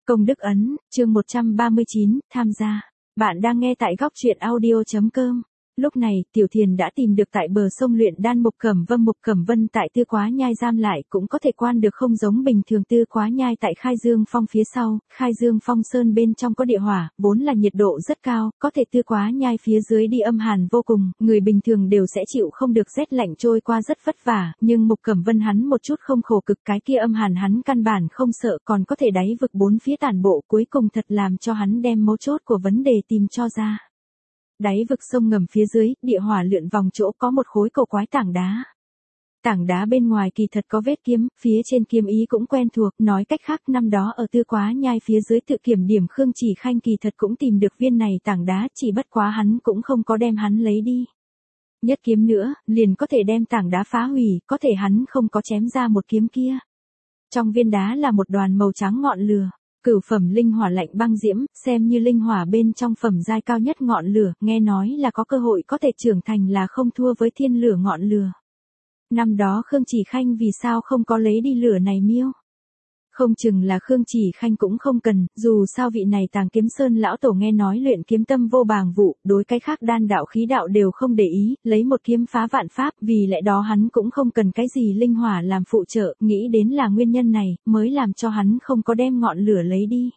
Công đức ấn, chương 139, tham gia. Bạn đang nghe tại góc truyện audio.com. Lúc này, Tiểu Thiền đã tìm được tại bờ sông luyện đan Mục Cẩm Vân tại Tư Quá Nhai giam lại cũng có thể quan được, không giống bình thường. Tư Quá Nhai tại Khai Dương Phong phía sau, Khai Dương Phong sơn bên trong có địa hỏa, vốn là nhiệt độ rất cao, có thể Tư Quá Nhai phía dưới đi âm hàn vô cùng, người bình thường đều sẽ chịu không được, rét lạnh trôi qua rất vất vả, nhưng Mục Cẩm Vân hắn một chút không khổ cực, cái kia âm hàn hắn căn bản không sợ, còn có thể đáy vực bốn phía tản bộ, cuối cùng thật làm cho hắn đem mấu chốt của vấn đề tìm cho ra. Đáy vực sông ngầm phía dưới, địa hỏa lượn vòng chỗ có một khối cổ quái tảng đá. Tảng đá bên ngoài kỳ thật có vết kiếm, phía trên kiếm ý cũng quen thuộc, nói cách khác năm đó ở Tư Quá Nhai phía dưới tự kiểm điểm Khương Chỉ Khanh kỳ thật cũng tìm được viên này tảng đá, chỉ bất quá hắn cũng không có đem hắn lấy đi. Nhất kiếm nữa, liền có thể đem tảng đá phá hủy, có thể hắn không có chém ra một kiếm kia. Trong viên đá là một đoàn màu trắng ngọn lửa. Cửu phẩm linh hỏa lạnh băng diễm, xem như linh hỏa bên trong phẩm giai cao nhất ngọn lửa, nghe nói là có cơ hội có thể trưởng thành là không thua với thiên lửa ngọn lửa. Năm đó Khương Chỉ Khanh vì sao không có lấy đi lửa này miêu? Không chừng là Khương Chỉ Khanh cũng không cần, dù sao vị này Tàng Kiếm Sơn lão tổ nghe nói luyện kiếm tâm vô bàng vụ, đối cái khác đan đạo khí đạo đều không để ý, lấy một kiếm phá vạn pháp, vì lẽ đó hắn cũng không cần cái gì linh hỏa làm phụ trợ, nghĩ đến là nguyên nhân này, mới làm cho hắn không có đem ngọn lửa lấy đi.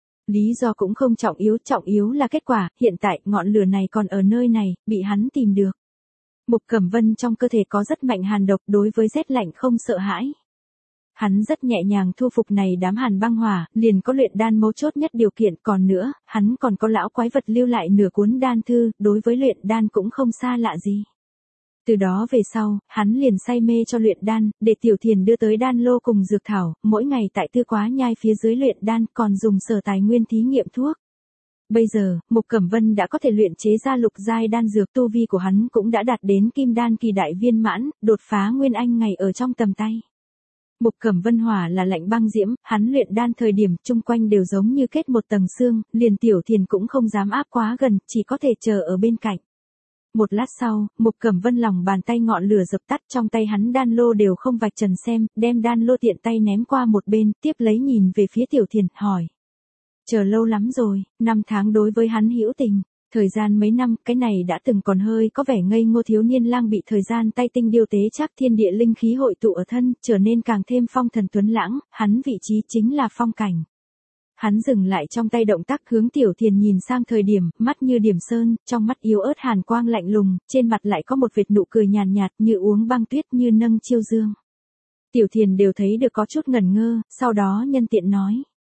Lý do cũng không trọng yếu là kết quả, hiện tại ngọn lửa này còn ở nơi này, bị hắn tìm được. Mục Cẩm Vân trong cơ thể có rất mạnh hàn độc, đối với rét lạnh không sợ hãi. Hắn rất nhẹ nhàng thu phục này đám hàn băng hỏa, liền có luyện đan mấu chốt nhất điều kiện, còn nữa, hắn còn có lão quái vật lưu lại nửa cuốn đan thư, đối với luyện đan cũng không xa lạ gì. Từ đó về sau, hắn liền say mê cho luyện đan, để Tiểu Thiền đưa tới đan lô cùng dược thảo, mỗi ngày tại Tư Quá Nhai phía dưới luyện đan, còn dùng sở tài nguyên thí nghiệm thuốc. Bây giờ, Mục Cẩm Vân đã có thể luyện chế ra lục giai đan dược, tu vi của hắn cũng đã đạt đến kim đan kỳ đại viên mãn, đột phá nguyên anh ngày ở trong tầm tay. Mục Cẩm Vân hỏa là lạnh băng diễm, hắn luyện đan thời điểm chung quanh đều giống như kết một tầng xương, liền Tiểu Thiền cũng không dám áp quá gần, chỉ có thể chờ ở bên cạnh. Một lát sau, Mục Cẩm Vân lòng bàn tay ngọn lửa dập tắt, trong tay hắn đan lô đều không vạch trần xem, đem đan lô tiện tay ném qua một bên, tiếp lấy nhìn về phía Tiểu Thiền, hỏi. Chờ lâu lắm rồi, 5 tháng đối với hắn hữu tình. Thời gian mấy năm, cái này đã từng còn hơi có vẻ ngây ngô thiếu niên lang bị thời gian tay tinh điều tế chắc thiên địa linh khí hội tụ ở thân, trở nên càng thêm phong thần tuấn lãng, hắn vị trí chính là phong cảnh. Hắn dừng lại trong tay động tác, hướng Tiểu Thiền nhìn sang thời điểm, mắt như điểm sơn, trong mắt yếu ớt hàn quang lạnh lùng, trên mặt lại có một vệt nụ cười nhàn nhạt, như uống băng tuyết, như nâng chiêu dương. Tiểu Thiền đều thấy được có chút ngẩn ngơ, sau đó nhân tiện nói.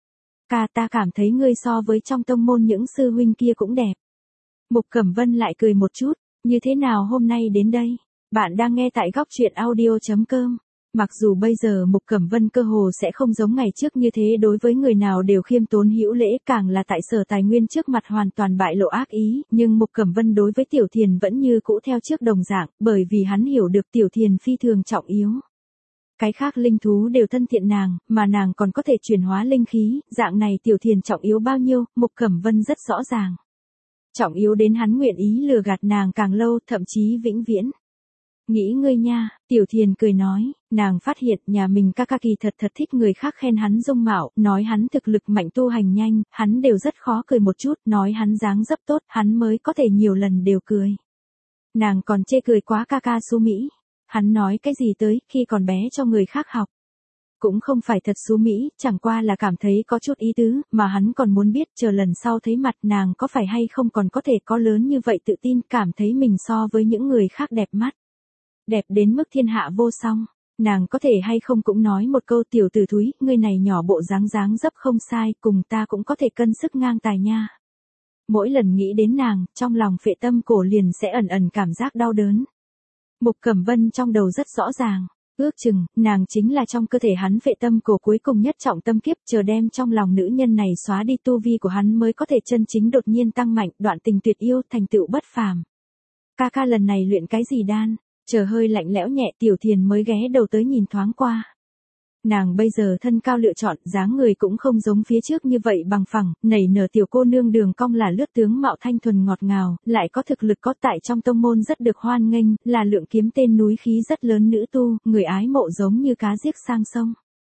Ca, ta cảm thấy ngươi so với trong tông môn những sư huynh kia cũng đẹp. Mục Cẩm Vân lại cười một chút, như thế nào hôm nay đến đây? Bạn đang nghe tại góc truyện audio.com. Mặc dù bây giờ Mục Cẩm Vân cơ hồ sẽ không giống ngày trước như thế, đối với người nào đều khiêm tốn hữu lễ, càng là tại sở tài nguyên trước mặt hoàn toàn bại lộ ác ý, nhưng Mục Cẩm Vân đối với Tiểu Thiền vẫn như cũ theo trước đồng dạng, bởi vì hắn hiểu được Tiểu Thiền phi thường trọng yếu. Cái khác linh thú đều thân thiện nàng, mà nàng còn có thể chuyển hóa linh khí, dạng này Tiểu Thiền trọng yếu bao nhiêu, Mục Cẩm Vân rất rõ ràng. Trọng yếu đến hắn nguyện ý lừa gạt nàng càng lâu, thậm chí vĩnh viễn. Nghĩ ngươi nha, Tiểu Thiền cười nói, nàng phát hiện nhà mình ca ca kỳ thật thích người khác khen hắn dung mạo, nói hắn thực lực mạnh tu hành nhanh, hắn đều rất khó cười một chút, nói hắn dáng dấp tốt, hắn mới có thể nhiều lần đều cười. Nàng còn chê cười quá ca ca xú Mỹ. Hắn nói cái gì tới, khi còn bé cho người khác học. Cũng không phải thật xú Mỹ, chẳng qua là cảm thấy có chút ý tứ, mà hắn còn muốn biết chờ lần sau thấy mặt nàng có phải hay không còn có thể có lớn như vậy tự tin, cảm thấy mình so với những người khác đẹp mắt. Đẹp đến mức thiên hạ vô song, nàng có thể hay không cũng nói một câu tiểu tử thúi, ngươi này nhỏ bộ dáng dấp không sai, cùng ta cũng có thể cân sức ngang tài nha. Mỗi lần nghĩ đến nàng, trong lòng phệ tâm cổ liền sẽ ẩn cảm giác đau đớn. Mục Cẩm Vân trong đầu rất rõ ràng, ước chừng, nàng chính là trong cơ thể hắn phệ tâm cổ cuối cùng nhất trọng tâm kiếp, chờ đem trong lòng nữ nhân này xóa đi tu vi của hắn mới có thể chân chính đột nhiên tăng mạnh, đoạn tình tuyệt yêu, thành tựu bất phàm. Ca ca lần này luyện cái gì đan? Chờ hơi lạnh lẽo nhẹ, Tiểu Thiền mới ghé đầu tới nhìn thoáng qua. Nàng bây giờ thân cao lựa chọn, dáng người cũng không giống phía trước như vậy bằng phẳng, nảy nở tiểu cô nương đường cong là lướt tướng mạo thanh thuần ngọt ngào, lại có thực lực có tại trong tông môn rất được hoan nghênh, là lượng kiếm tên núi khí rất lớn nữ tu, người ái mộ giống như cá giết sang sông.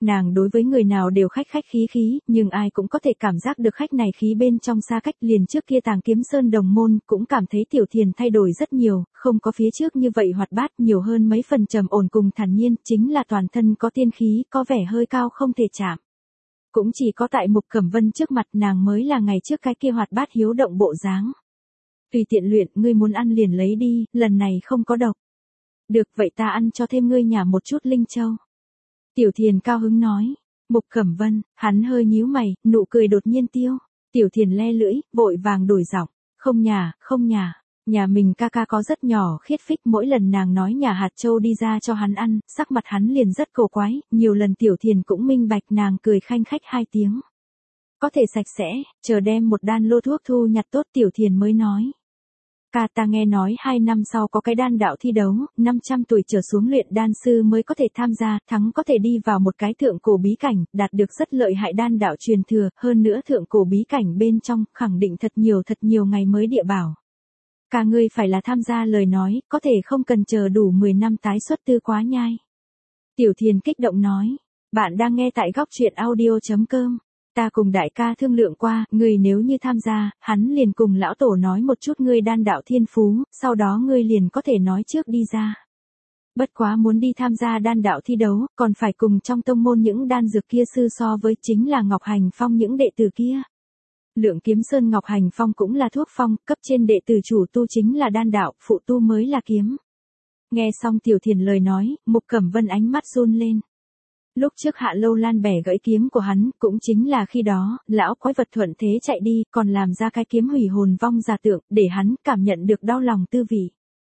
Nàng đối với người nào đều khách khách khí khí, nhưng ai cũng có thể cảm giác được khách này khí bên trong xa cách. Liền trước kia Tàng Kiếm Sơn đồng môn cũng cảm thấy Tiểu Thiền thay đổi rất nhiều, không có phía trước như vậy hoạt bát, nhiều hơn mấy phần trầm ổn cùng thản nhiên, chính là toàn thân có tiên khí, có vẻ hơi cao không thể chạm. Cũng chỉ có tại Mục Cẩm Vân trước mặt nàng mới là ngày trước cái kia hoạt bát hiếu động bộ dáng. Tùy tiện luyện, ngươi muốn ăn liền lấy đi, lần này không có độc. Được, vậy ta ăn cho thêm ngươi nhà một chút linh châu. Tiểu Thiền cao hứng nói. Mục Cẩm Vân, hắn hơi nhíu mày, nụ cười đột nhiên tiêu. Tiểu Thiền le lưỡi, vội vàng đổi giọng. Không nhà, nhà mình ca ca có rất nhỏ khiết phích, mỗi lần nàng nói nhà hạt châu đi ra cho hắn ăn, sắc mặt hắn liền rất cổ quái, nhiều lần Tiểu Thiền cũng minh bạch, nàng cười khanh khách 2 tiếng. Có thể sạch sẽ, chờ đem một đan lô thuốc thu nhặt tốt Tiểu Thiền mới nói. Ca, ta nghe nói 2 năm sau có cái đan đạo thi đấu, 500 tuổi trở xuống luyện đan sư mới có thể tham gia, thắng có thể đi vào một cái thượng cổ bí cảnh, đạt được rất lợi hại đan đạo truyền thừa, hơn nữa thượng cổ bí cảnh bên trong, khẳng định thật nhiều ngày mới địa bảo. Ca, ngươi phải là tham gia lời nói, có thể không cần chờ đủ 10 năm tái xuất Tư Quá Nhai. Tiểu Thiền kích động nói, bạn đang nghe tại góc truyện audio.com. Ta cùng đại ca thương lượng qua, ngươi nếu như tham gia, hắn liền cùng lão tổ nói một chút ngươi đan đạo thiên phú, sau đó ngươi liền có thể nói trước đi ra. Bất quá muốn đi tham gia đan đạo thi đấu, còn phải cùng trong tông môn những đan dược kia sư so với, chính là Ngọc Hành Phong những đệ tử kia. Lượng Kiếm Sơn Ngọc Hành Phong cũng là thuốc phong, cấp trên đệ tử chủ tu chính là đan đạo, phụ tu mới là kiếm. Nghe xong Tiểu Thiền lời nói, Mục Cẩm Vân ánh mắt run lên. Lúc trước Hạ Lâu Lan bẻ gãy kiếm của hắn, cũng chính là khi đó, lão quái vật thuận thế chạy đi, còn làm ra cái kiếm hủy hồn vong giả tượng, để hắn cảm nhận được đau lòng tư vị.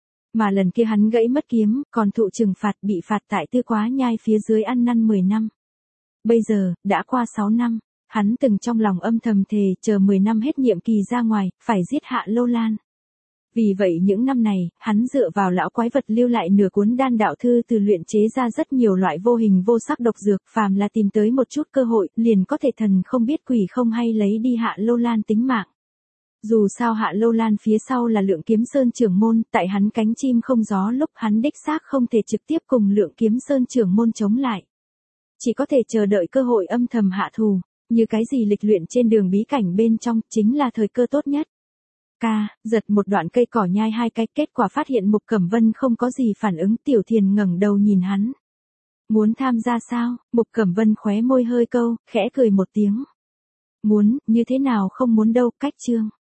Mà lần kia hắn gãy mất kiếm, còn thụ trừng phạt, bị phạt tại Tư Quá Nhai phía dưới ăn năn 10 năm. Bây giờ, đã qua 6 năm, hắn từng trong lòng âm thầm thề, chờ 10 năm hết nhiệm kỳ ra ngoài, phải giết Hạ Lâu Lan. Vì vậy những năm này, hắn dựa vào lão quái vật lưu lại nửa cuốn đan đạo thư từ luyện chế ra rất nhiều loại vô hình vô sắc độc dược, phàm là tìm tới một chút cơ hội, liền có thể thần không biết quỷ không hay lấy đi Hạ Lâu Lan tính mạng. Dù sao Hạ Lâu Lan phía sau là Lượng Kiếm Sơn trưởng môn, tại hắn cánh chim không gió lúc hắn đích xác không thể trực tiếp cùng Lượng Kiếm Sơn trưởng môn chống lại. Chỉ có thể chờ đợi cơ hội âm thầm hạ thù, như cái gì lịch luyện trên đường bí cảnh bên trong, chính là thời cơ tốt nhất. Ca, giật một đoạn cây cỏ nhai 2 cái, kết quả phát hiện Mục Cẩm Vân không có gì phản ứng. Tiểu Thiền ngẩng đầu nhìn hắn. Muốn tham gia sao? Mục Cẩm Vân khóe môi hơi câu, khẽ cười một tiếng. Muốn, như thế nào không muốn đâu, cách chương.